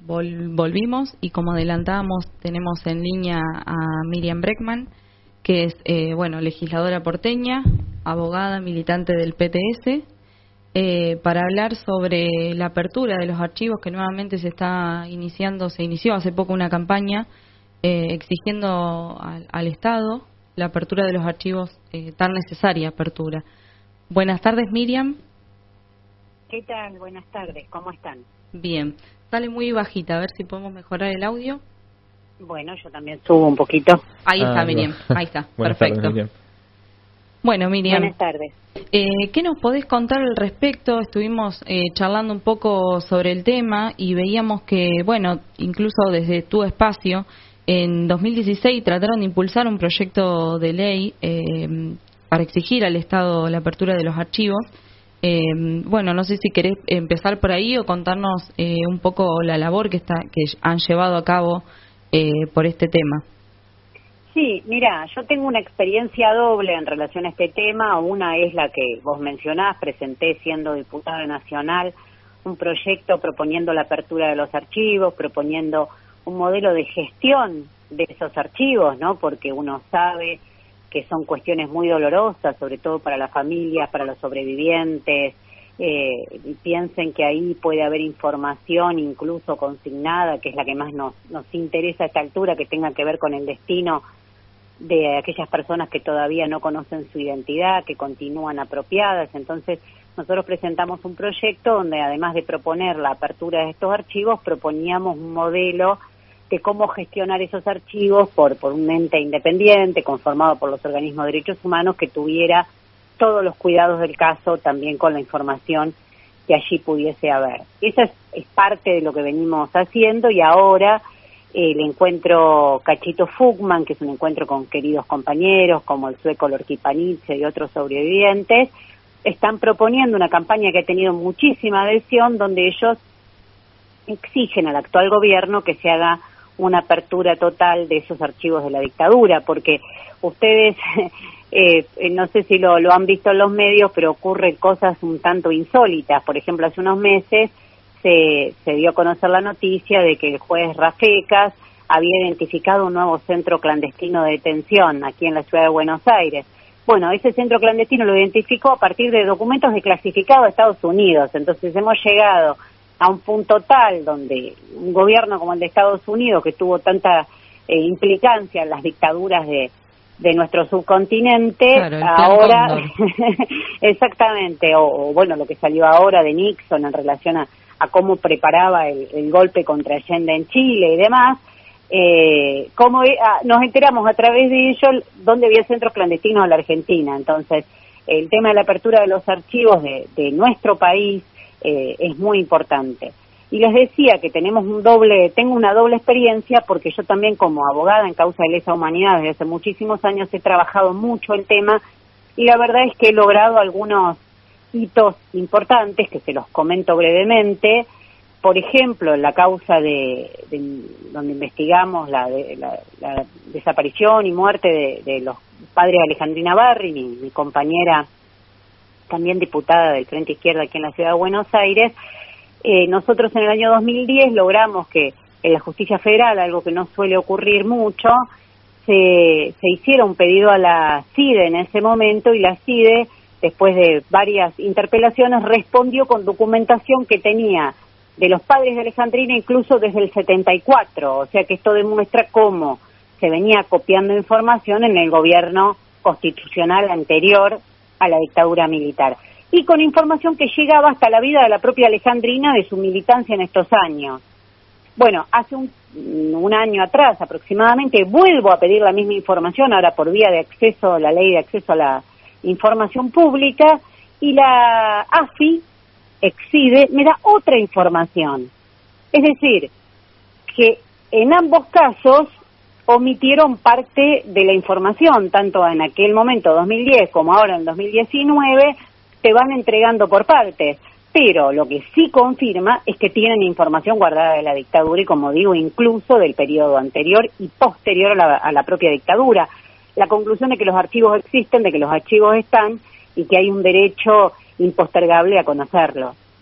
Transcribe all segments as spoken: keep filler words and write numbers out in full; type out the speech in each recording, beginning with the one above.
vol- volvimos y como adelantábamos tenemos en línea a Miriam Breckman, que es, eh, bueno, legisladora porteña, abogada, militante del P T S, eh, para hablar sobre la apertura de los archivos que nuevamente se está iniciando, se inició hace poco una campaña eh, exigiendo al, al Estado la apertura de los archivos, eh, tan necesaria apertura. Buenas tardes, Miriam. ¿Qué tal? Buenas tardes, ¿cómo están? Bien, sale muy bajita, a ver si podemos mejorar el audio. Bueno, yo también subo un poquito. Ahí está, Ah, Miriam, no. ahí está, Buenas perfecto. tardes, Miriam. Bueno, Miriam, Buenas tardes. eh, ¿qué nos podés contar al respecto? Estuvimos eh, charlando un poco sobre el tema y veíamos que, bueno, incluso desde tu espacio, en dos mil dieciséis trataron de impulsar un proyecto de ley eh, para exigir al Estado la apertura de los archivos. Eh, bueno, no sé si querés empezar por ahí o contarnos eh, un poco la labor que está que han llevado a cabo eh, por este tema. Sí, mira, yo tengo una experiencia doble en relación a este tema. Una es la que vos mencionás, presenté siendo diputada nacional un proyecto proponiendo la apertura de los archivos, proponiendo un modelo de gestión de esos archivos, ¿no? Porque uno sabe que son cuestiones muy dolorosas, sobre todo para las familias, para los sobrevivientes, eh, y piensen que ahí puede haber información incluso consignada, que es la que más nos, nos interesa a esta altura, que tenga que ver con el destino de aquellas personas que todavía no conocen su identidad, que continúan apropiadas. Entonces, nosotros presentamos un proyecto donde, además de proponer la apertura de estos archivos, proponíamos un modelo de cómo gestionar esos archivos por, por un ente independiente, conformado por los organismos de derechos humanos, que tuviera todos los cuidados del caso, también con la información que allí pudiese haber. Esa es, es parte de lo que venimos haciendo, y ahora eh, el encuentro Cachito Fugman, que es un encuentro con queridos compañeros como el sueco Lorqui Panizze y otros sobrevivientes, están proponiendo una campaña que ha tenido muchísima adhesión, donde ellos exigen al actual gobierno que se haga una apertura total de esos archivos de la dictadura, porque ustedes, eh, no sé si lo, lo han visto en los medios, pero ocurren cosas un tanto insólitas. Por ejemplo, hace unos meses se, se dio a conocer la noticia de que el juez Rafecas había identificado un nuevo centro clandestino de detención aquí en la ciudad de Buenos Aires. Bueno, ese centro clandestino lo identificó a partir de documentos desclasificados de Estados Unidos. Entonces hemos llegado a un punto tal donde un gobierno como el de Estados Unidos, que tuvo tanta eh, implicancia en las dictaduras de, de nuestro subcontinente, claro, ahora, exactamente, o, o bueno, lo que salió ahora de Nixon en relación a, a cómo preparaba el, el golpe contra Allende en Chile y demás, eh, cómo eh, nos enteramos a través de ello dónde había centros clandestinos en la Argentina. Entonces, el tema de la apertura de los archivos de, de nuestro país Eh, es muy importante. Y les decía que tenemos un doble, tengo una doble experiencia, porque yo también, como abogada en causa de lesa humanidad desde hace muchísimos años, he trabajado mucho el tema, y la verdad es que he logrado algunos hitos importantes que se los comento brevemente. Por ejemplo, en la causa de, de donde investigamos la, de, la, la desaparición y muerte de, de los padres de Alejandrina Barri, mi, mi compañera también diputada del Frente Izquierda aquí en la ciudad de Buenos Aires, eh, nosotros en el año dos mil diez logramos que en la justicia federal, algo que no suele ocurrir mucho, se, se hiciera un pedido a la CIDE en ese momento, y la CIDE, después de varias interpelaciones, respondió con documentación que tenía de los padres de Alejandrina incluso desde el setenta y cuatro, o sea que esto demuestra cómo se venía copiando información en el gobierno constitucional anterior a la dictadura militar, y con información que llegaba hasta la vida de la propia Alejandrina, de su militancia en estos años. Bueno, hace un, un año atrás aproximadamente vuelvo a pedir la misma información, ahora por vía de acceso, la ley de acceso a la información pública, y la A F I, Excide, me da otra información. Es decir, que en ambos casos omitieron parte de la información, tanto en aquel momento, dos mil diez, como ahora en dos mil diecinueve, te van entregando por partes. Pero lo que sí confirma es que tienen información guardada de la dictadura, y como digo, incluso del periodo anterior y posterior a la, a la propia dictadura. La conclusión de que los archivos existen, de que los archivos están, y que hay un derecho impostergable a conocerlo.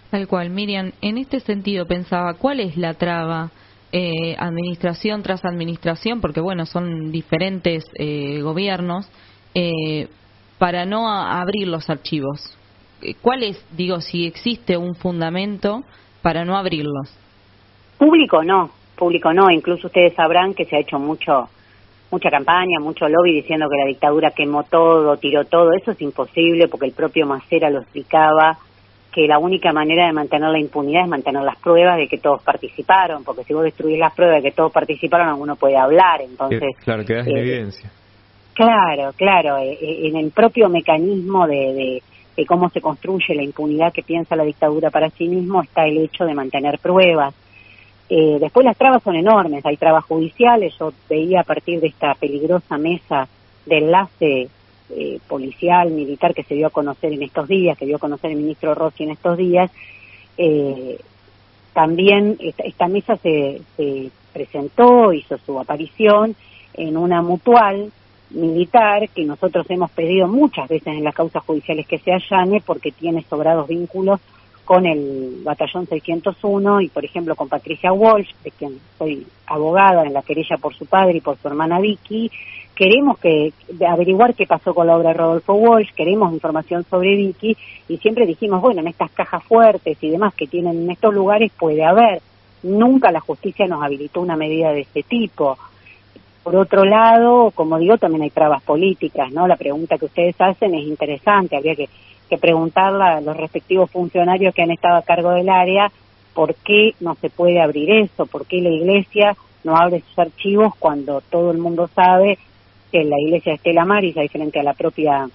Tal cual, Miriam. En este sentido pensaba, ¿cuál es la traba? Eh, administración tras administración, porque bueno, son diferentes eh, gobiernos, eh, para no a, abrir los archivos. ¿Cuál es, digo, si existe un fundamento para no abrirlos? Público no, público no. Incluso ustedes sabrán que se ha hecho mucho, mucha campaña, mucho lobby diciendo que la dictadura quemó todo, tiró todo. Eso es imposible porque el propio Macera lo explicaba, que la única manera de mantener la impunidad es mantener las pruebas de que todos participaron, porque si vos destruís las pruebas de que todos participaron, alguno puede hablar, entonces... Que, claro, quedás eh, en evidencia. Claro, claro, eh, en el propio mecanismo de, de, de cómo se construye la impunidad que piensa la dictadura para sí mismo está el hecho de mantener pruebas. Eh, después las trabas son enormes, hay trabas judiciales, yo veía a partir de esta peligrosa mesa de enlace Eh, policial, militar que se dio a conocer en estos días, que dio a conocer el ministro Rossi en estos días, eh, también esta, esta mesa se, se presentó, hizo su aparición en una mutual militar que nosotros hemos pedido muchas veces en las causas judiciales que se allane porque tiene sobrados vínculos con el batallón seiscientos uno y por ejemplo con Patricia Walsh, de quien soy abogada en la querella por su padre y por su hermana Vicky. Queremos que averiguar qué pasó con la obra de Rodolfo Walsh, queremos información sobre Vicky y siempre dijimos, bueno, en estas cajas fuertes y demás que tienen en estos lugares puede haber. Nunca la justicia nos habilitó una medida de este tipo. Por otro lado, como digo, también hay trabas políticas, ¿no? La pregunta que ustedes hacen es interesante, habría que, que preguntarle a los respectivos funcionarios que han estado a cargo del área por qué no se puede abrir eso, por qué la Iglesia no abre sus archivos cuando todo el mundo sabe que en la iglesia de Estela Maris, ahí frente a la propia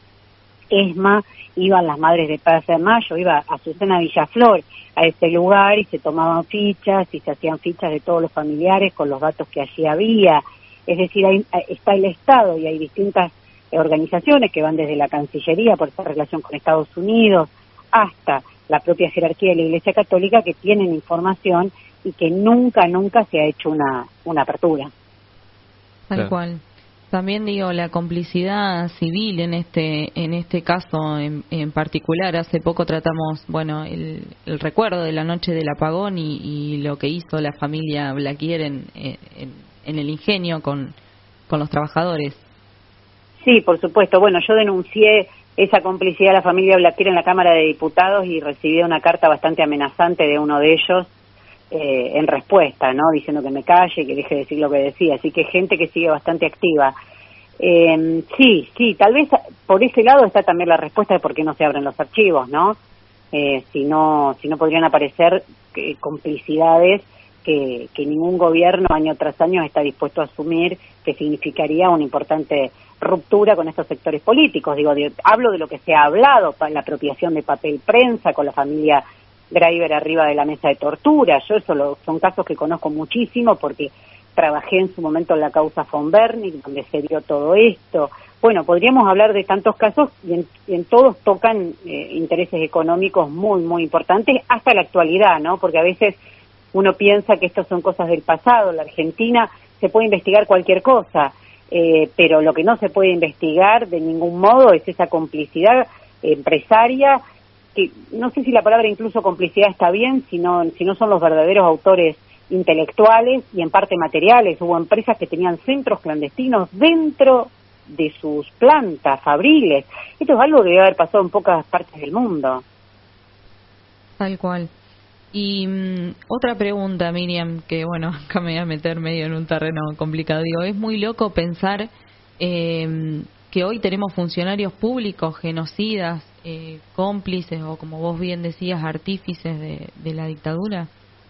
ESMA, iban las madres de Plaza de Mayo, iba Azucena Villaflor a ese lugar y se tomaban fichas y se hacían fichas de todos los familiares con los datos que allí había. Es decir, hay, está el Estado y hay distintas organizaciones que van desde la Cancillería por esta relación con Estados Unidos hasta la propia jerarquía de la Iglesia Católica que tienen información y que nunca, nunca se ha hecho una, una apertura. Tal claro. cual. También digo la complicidad civil en este en este caso en, en particular. Hace poco tratamos bueno el, el recuerdo de la noche del apagón y, y lo que hizo la familia Blaquier en, en, en el ingenio con, con los trabajadores. Sí, por supuesto. Bueno, yo denuncié esa complicidad de la familia Blaquier en la Cámara de Diputados y recibí una carta bastante amenazante de uno de ellos eh, en respuesta, ¿no? Diciendo que me calle, que deje de decir lo que decía. Así que gente que sigue bastante activa. Eh, sí, sí, tal vez por ese lado está también la respuesta de por qué no se abren los archivos, ¿no? Eh, si no, si no podrían aparecer eh, complicidades que, que ningún gobierno año tras año está dispuesto a asumir, que significaría una importante ruptura con estos sectores políticos. Digo, de, hablo de lo que se ha hablado, la apropiación de papel prensa con la familia Graeber arriba de la mesa de tortura. Yo eso lo, son casos que conozco muchísimo porque trabajé en su momento en la causa von Bernig, donde se dio todo esto. Bueno, podríamos hablar de tantos casos y en, y en todos tocan eh, intereses económicos muy, muy importantes hasta la actualidad, ¿no? Porque a veces uno piensa que estas son cosas del pasado. En la Argentina se puede investigar cualquier cosa, eh, pero lo que no se puede investigar de ningún modo es esa complicidad empresaria, que no sé si la palabra incluso complicidad está bien, si no, si no son los verdaderos autores intelectuales y en parte materiales. Hubo empresas que tenían centros clandestinos dentro de sus plantas fabriles. Esto es algo que debe haber pasado en pocas partes del mundo. Tal cual. Y um, otra pregunta, Miriam, que bueno, acá me voy a meter medio en un terreno complicado. Digo, es muy loco pensar eh, que hoy tenemos funcionarios públicos genocidas, eh, cómplices o, como vos bien decías, artífices de, de la dictadura.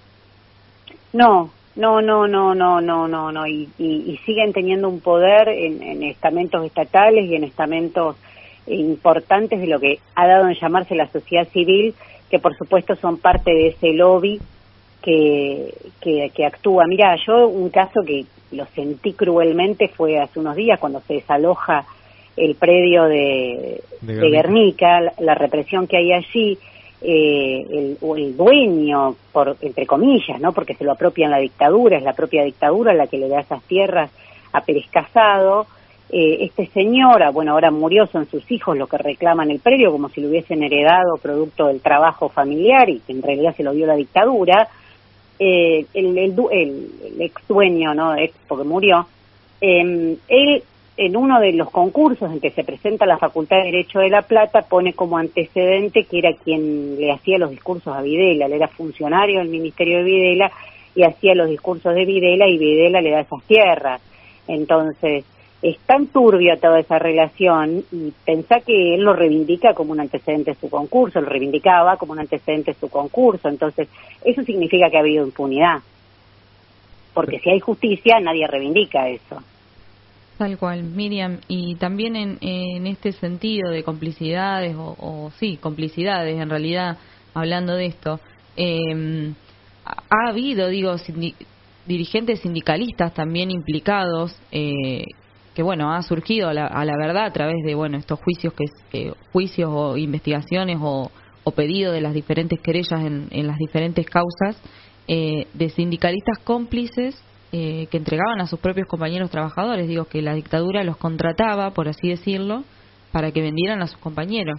No, no, no, no, no, no, no, no, y, y, y siguen teniendo un poder en, en estamentos estatales y en estamentos importantes de lo que ha dado en llamarse la sociedad civil, que por supuesto son parte de ese lobby que, que, que actúa. Mira, yo un caso que lo sentí cruelmente fue hace unos días cuando se desaloja el predio de, de, de Guernica, la, la represión que hay allí. Eh, el, o el dueño, por entre comillas, no porque se lo apropian la dictadura, es la propia dictadura la que le da esas tierras a Pérez Casado, eh, este señor, bueno, ahora murió, son sus hijos los que reclaman el predio como si lo hubiesen heredado producto del trabajo familiar y que en realidad se lo dio la dictadura. Eh, el, el, el, el ex dueño, ¿no? Ex porque murió, eh, él en uno de los concursos en que se presenta la Facultad de Derecho de La Plata pone como antecedente que era quien le hacía los discursos a Videla. Él era funcionario del Ministerio de Videla y hacía los discursos de Videla y Videla le da esas tierras. Entonces, es tan turbia toda esa relación y pensá que él lo reivindica como un antecedente de su concurso, lo reivindicaba como un antecedente de su concurso. Entonces, eso significa que ha habido impunidad. Porque si hay justicia, nadie reivindica eso. Tal cual, Miriam, y también en, en este sentido de complicidades, o, o sí, complicidades, en realidad, hablando de esto, eh, ha habido, digo, sindi- dirigentes sindicalistas también implicados, eh, que bueno, ha surgido a la, a la verdad a través de, bueno, estos juicios, que eh, juicios o investigaciones o, o pedidos de las diferentes querellas en, en las diferentes causas, eh, de sindicalistas cómplices, Eh, que entregaban a sus propios compañeros trabajadores, digo, que la dictadura los contrataba, por así decirlo, para que vendieran a sus compañeros.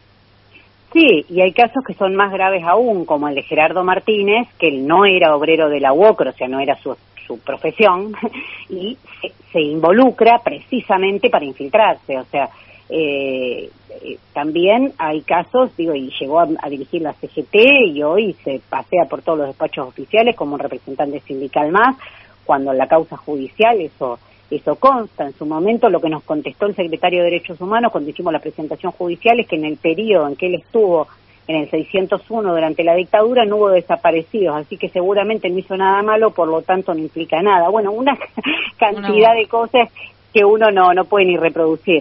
Sí, y hay casos que son más graves aún, como el de Gerardo Martínez, que él no era obrero de la U O C R, o sea, no era su, su profesión, y se, se involucra precisamente para infiltrarse, o sea, eh, eh, también hay casos, digo, y llegó a, a dirigir la C G T y hoy se pasea por todos los despachos oficiales como un representante sindical más, cuando en la causa judicial eso eso consta. En su momento lo que nos contestó el secretario de Derechos Humanos cuando hicimos la presentación judicial es que en el periodo en que él estuvo en el seiscientos uno durante la dictadura no hubo desaparecidos, así que seguramente no hizo nada malo, por lo tanto no implica nada. Bueno, una cantidad una... de cosas que uno no no puede ni reproducir.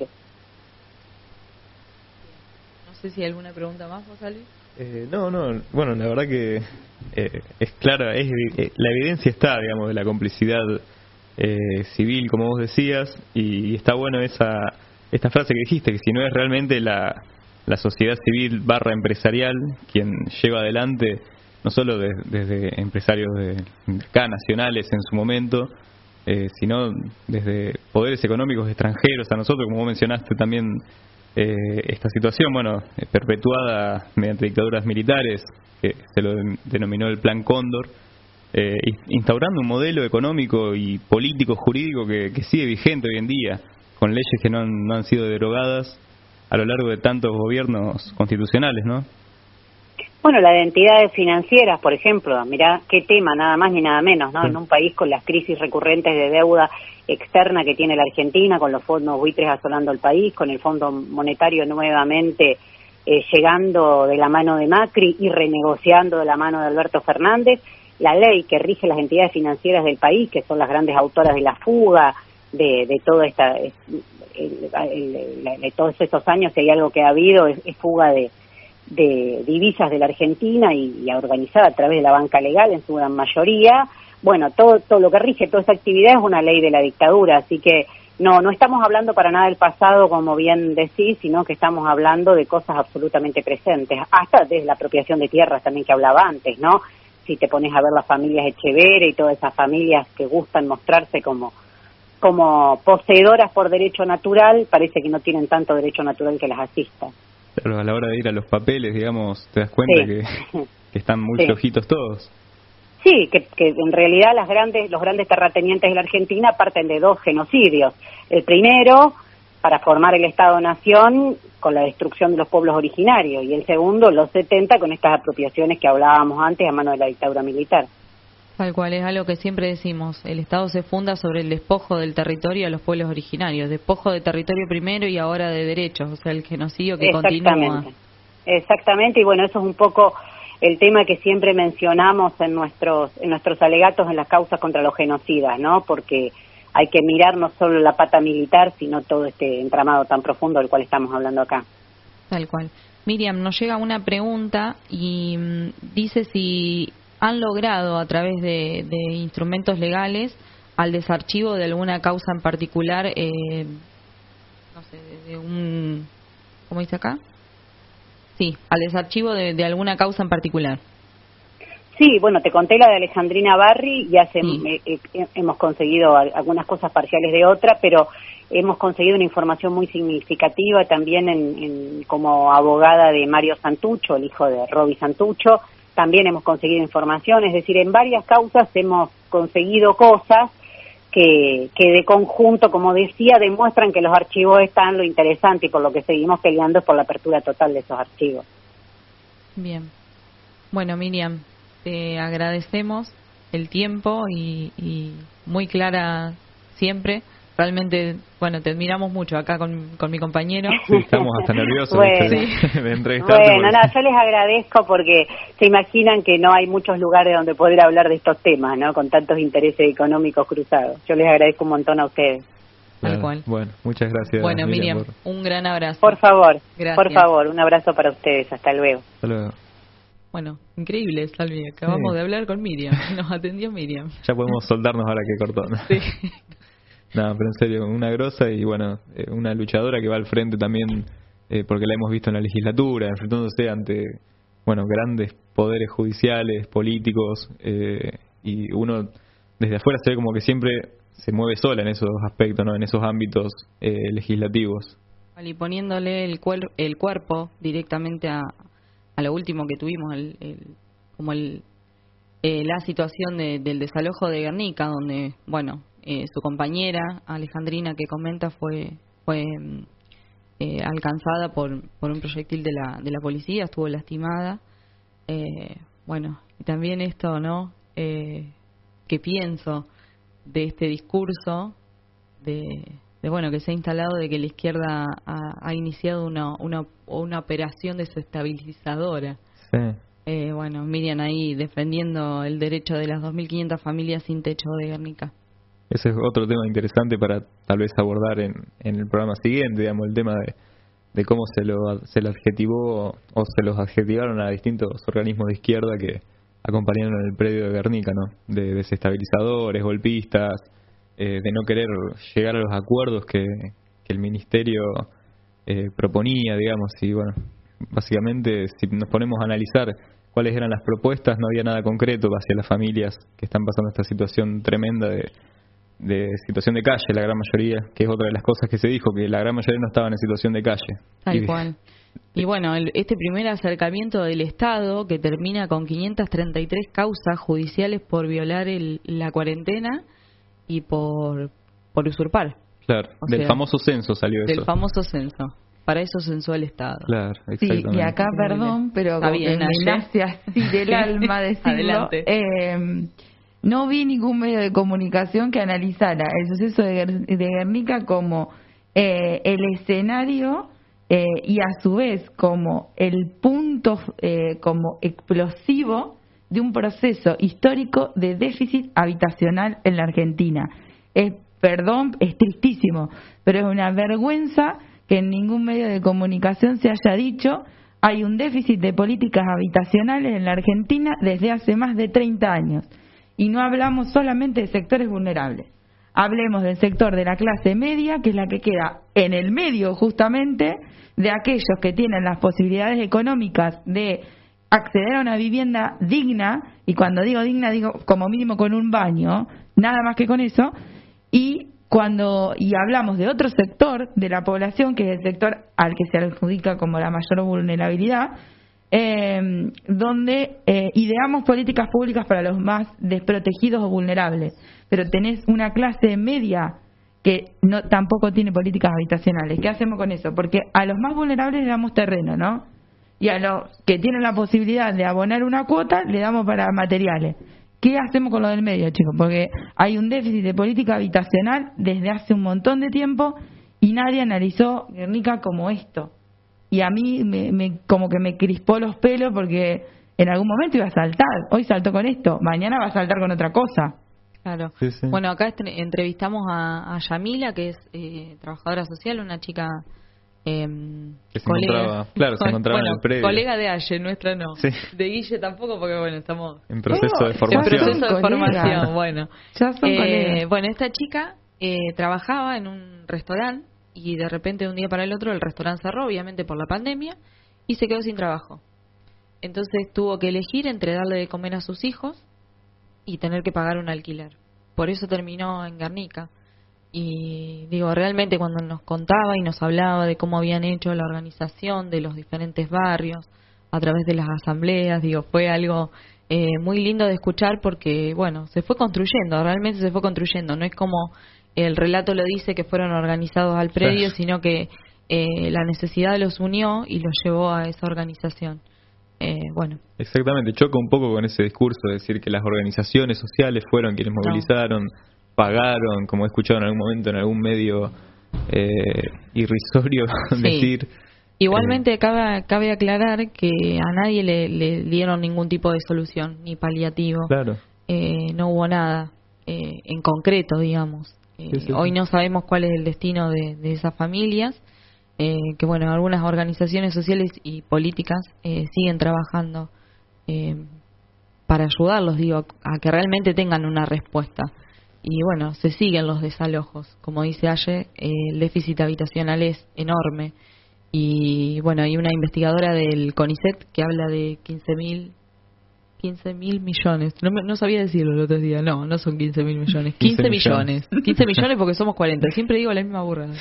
No sé si hay alguna pregunta más, José Luis. Eh, no, no, bueno, la verdad que eh, es clara, es, eh, la evidencia está, digamos, de la complicidad eh, civil, como vos decías, y, y está bueno esa esta frase que dijiste, que si no es realmente la, la sociedad civil barra empresarial quien lleva adelante, no solo de, desde empresarios de, de acá, nacionales en su momento, eh, sino desde poderes económicos extranjeros, a nosotros, como vos mencionaste también, Eh, esta situación, bueno, eh, perpetuada mediante dictaduras militares, que se lo de, denominó el Plan Cóndor, eh, instaurando un modelo económico y político jurídico que, que sigue vigente hoy en día, con leyes que no han, no han sido derogadas a lo largo de tantos gobiernos constitucionales, ¿no? Bueno, la de entidades financieras, por ejemplo, mirá qué tema, nada más ni nada menos, ¿no? Sí. En un país con las crisis recurrentes de deuda externa que tiene la Argentina, con los fondos buitres asolando el país, con el Fondo Monetario nuevamente eh, llegando de la mano de Macri y renegociando de la mano de Alberto Fernández, la ley que rige las entidades financieras del país, que son las grandes autoras de la fuga, de, de toda esta, el, el, el, de todos estos años, si hay algo que ha habido, es, es fuga de de divisas de la Argentina y, y organizada a través de la banca legal en su gran mayoría. Bueno, todo todo lo que rige toda esa actividad es una ley de la dictadura, así que no no estamos hablando para nada del pasado, como bien decís, sino que estamos hablando de cosas absolutamente presentes, hasta desde la apropiación de tierras también que hablaba antes, ¿no? Si te pones a ver las familias Echeverre y todas esas familias que gustan mostrarse como como poseedoras por derecho natural, parece que no tienen tanto derecho natural que las asista. Claro, a la hora de ir a los papeles, digamos, te das cuenta sí. que, que están muy sí. flojitos todos. Sí, que, que en realidad las grandes, los grandes terratenientes de la Argentina parten de dos genocidios. El primero, para formar el Estado-Nación, con la destrucción de los pueblos originarios, y el segundo, los setenta, con estas apropiaciones que hablábamos antes a mano de la dictadura militar. Tal cual, es algo que siempre decimos, el Estado se funda sobre el despojo del territorio a los pueblos originarios, despojo de territorio primero y ahora de derechos, o sea, el genocidio que Exactamente. continúa. Exactamente, y bueno, eso es un poco el tema que siempre mencionamos en nuestros en nuestros alegatos en las causas contra los genocidas, ¿no? Porque hay que mirar no solo la pata militar, sino todo este entramado tan profundo del cual estamos hablando acá. Tal cual. Miriam, nos llega una pregunta y mmm, dice si han logrado a través de, de instrumentos legales al desarchivo de alguna causa en particular, eh, no sé, de, de un, ¿cómo dice acá? Sí, al desarchivo de, de alguna causa en particular. Sí, bueno, te conté la de Alejandrina Barri, ya se, sí. eh, eh, hemos conseguido algunas cosas parciales de otra, pero hemos conseguido una información muy significativa también en, en, como abogada de Mario Santucho, el hijo de Roby Santucho, también hemos conseguido información, es decir, en varias causas hemos conseguido cosas que, que de conjunto, como decía, demuestran que los archivos están. Lo interesante y por lo que seguimos peleando es por la apertura total de esos archivos. Bien. Bueno, Miriam, te agradecemos el tiempo y, y muy clara siempre. Realmente, bueno, te admiramos mucho acá con, con mi compañero. Sí, estamos hasta nerviosos bueno, de, sí. de entrevistarte. Bueno, porque... no, yo les agradezco porque se imaginan que no hay muchos lugares donde poder hablar de estos temas, ¿no? Con tantos intereses económicos cruzados. Yo les agradezco un montón a ustedes. Tal cual. Bueno, muchas gracias. Bueno, Miriam, Miriam por... un gran abrazo. Por favor, gracias. por favor, un abrazo para ustedes. Hasta luego. Hasta luego. Bueno, increíble, Salvi. Acabamos sí. de hablar con Miriam. Nos atendió Miriam. Ya podemos soltarnos ahora que cortó, ¿no? Sí. No, pero en serio, una grosa y bueno, eh, una luchadora que va al frente también, eh, porque la hemos visto en la legislatura, enfrentándose ante, bueno, grandes poderes judiciales, políticos, eh, y uno desde afuera se ve como que siempre se mueve sola en esos aspectos, ¿no? En esos ámbitos eh, legislativos. Y poniéndole el, cuer el cuerpo directamente a, a lo último que tuvimos, el, el, como el, eh, la situación de, del desalojo de Guernica, donde, bueno, Eh, su compañera Alejandrina que comenta fue fue eh, alcanzada por por un proyectil de la de la policía, estuvo lastimada. Eh, bueno, y también esto, ¿no? Eh, que pienso de este discurso de, de bueno que se ha instalado de que la izquierda ha, ha iniciado una una una operación desestabilizadora. Sí. Eh, bueno, Miriam ahí defendiendo el derecho de las dos mil quinientas familias sin techo de Guernica. Ese es otro tema interesante para tal vez abordar en, en el programa siguiente, digamos, el tema de, de cómo se lo se lo adjetivó o se los adjetivaron a distintos organismos de izquierda que acompañaron en el predio de Guernica, ¿no? De desestabilizadores, golpistas, eh, de no querer llegar a los acuerdos que, que el ministerio eh, proponía, digamos, y bueno, básicamente si nos ponemos a analizar cuáles eran las propuestas, no había nada concreto hacia las familias que están pasando esta situación tremenda de de situación de calle, la gran mayoría, que es otra de las cosas que se dijo, que la gran mayoría no estaban en situación de calle. Tal y, cual. Y bueno, el, este primer acercamiento del Estado, que termina con quinientas treinta y tres causas judiciales por violar el, la cuarentena y por, por usurpar. Claro, o del sea, famoso censo salió del eso. Del famoso censo. Para eso censó el Estado. Claro, exactamente. Sí, y acá, perdón, pero como bien, que me nace así del alma decirlo. Adelante. Eh, No vi ningún medio de comunicación que analizara el suceso de, Guer de Guernica como eh, el escenario eh, y a su vez como el punto eh, como explosivo de un proceso histórico de déficit habitacional en la Argentina. Es, perdón, es tristísimo, pero es una vergüenza que en ningún medio de comunicación se haya dicho hay un déficit de políticas habitacionales en la Argentina desde hace más de treinta años. Y no hablamos solamente de sectores vulnerables. Hablemos del sector de la clase media, que es la que queda en el medio justamente de aquellos que tienen las posibilidades económicas de acceder a una vivienda digna, y cuando digo digna digo como mínimo con un baño, nada más que con eso, y cuando y hablamos de otro sector de la población, que es el sector al que se adjudica como la mayor vulnerabilidad, Eh, donde eh, ideamos políticas públicas para los más desprotegidos o vulnerables, pero tenés una clase media que no tampoco tiene políticas habitacionales. ¿Qué hacemos con eso? Porque a los más vulnerables le damos terreno, ¿no? Y a los que tienen la posibilidad de abonar una cuota le damos para materiales. ¿Qué hacemos con lo del medio, chicos? Porque hay un déficit de política habitacional desde hace un montón de tiempo y nadie analizó Guernica como esto. Y a mí me, me como que me crispó los pelos porque en algún momento iba a saltar. Hoy saltó con esto, mañana va a saltar con otra cosa. Claro. Sí, sí. Bueno, acá entrevistamos a, a Yamila, que es eh, trabajadora social, una chica eh, que se colega, encontraba, claro, se encontraba bueno, en el predio. Colega de Aye, nuestra no. Sí. De Guille tampoco, porque bueno, estamos en proceso oh, de formación. En proceso de colegas. formación, bueno. Ya son eh, colegas. Bueno, esta chica eh, trabajaba en un restaurante y de repente de un día para el otro el restaurante cerró, obviamente por la pandemia, y se quedó sin trabajo. Entonces tuvo que elegir entre darle de comer a sus hijos y tener que pagar un alquiler. Por eso terminó en Guernica. y digo, realmente cuando nos contaba y nos hablaba de cómo habían hecho la organización de los diferentes barrios a través de las asambleas, digo, fue algo eh, muy lindo de escuchar porque, bueno, se fue construyendo, realmente se fue construyendo, no es como el relato lo dice que fueron organizados al predio, sí. sino que eh, la necesidad los unió y los llevó a esa organización. Eh, bueno. Exactamente, choca un poco con ese discurso de decir que las organizaciones sociales fueron quienes movilizaron, no. pagaron, como he escuchado en algún momento en algún medio eh, irrisorio sí. decir. Igualmente eh, cabe, cabe aclarar que a nadie le, le dieron ningún tipo de solución, ni paliativo. Claro. Eh, no hubo nada eh, en concreto, digamos. Eh, sí, sí, hoy sí. no sabemos cuál es el destino de, de esas familias. Eh, que bueno, algunas organizaciones sociales y políticas eh, siguen trabajando eh, para ayudarlos, digo, a que realmente tengan una respuesta. Y bueno, se siguen los desalojos. Como dice Aye, eh, el déficit habitacional es enorme. Y bueno, hay una investigadora del CONICET que habla de quince mil millones. No, me, no sabía decirlo el otro día. No, no son quince mil millones. quince millones. quince millones porque somos cuarenta. Siempre digo la misma burrada.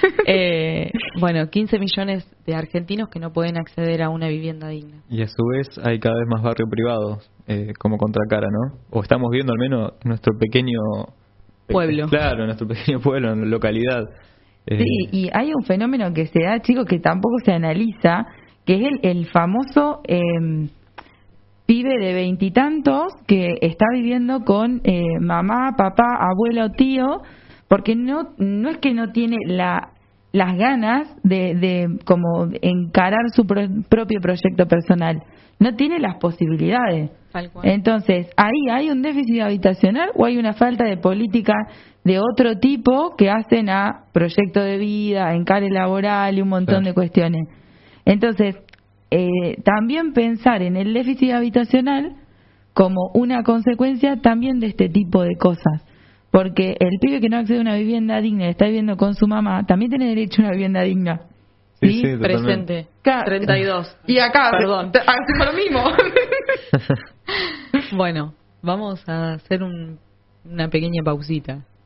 Eh, bueno, quince millones de argentinos que no pueden acceder a una vivienda digna. Y a su vez hay cada vez más barrios privados eh, como contracara, ¿no? O estamos viendo al menos nuestro pequeño pueblo. Eh, claro, nuestro pequeño pueblo, localidad. Eh, sí, y hay un fenómeno que se da, chicos, que tampoco se analiza, que es el, el famoso... Eh, pibe de veintitantos que está viviendo con eh, mamá, papá, abuelo, tío, porque no no es que no tiene la las ganas de, de como encarar su pro, propio proyecto personal, no tiene las posibilidades. Tal cual. Entonces, ahí hay un déficit habitacional o hay una falta de política de otro tipo que hacen a proyecto de vida, encare laboral y un montón sí. de cuestiones. Entonces, Eh, también pensar en el déficit habitacional como una consecuencia también de este tipo de cosas, porque el pibe que no accede a una vivienda digna y está viviendo con su mamá también tiene derecho a una vivienda digna. Sí, ¿sí? sí, Presente. treinta y dos. Y acá, perdón, hacemos lo mismo. Bueno, vamos a hacer un, una pequeña pausita.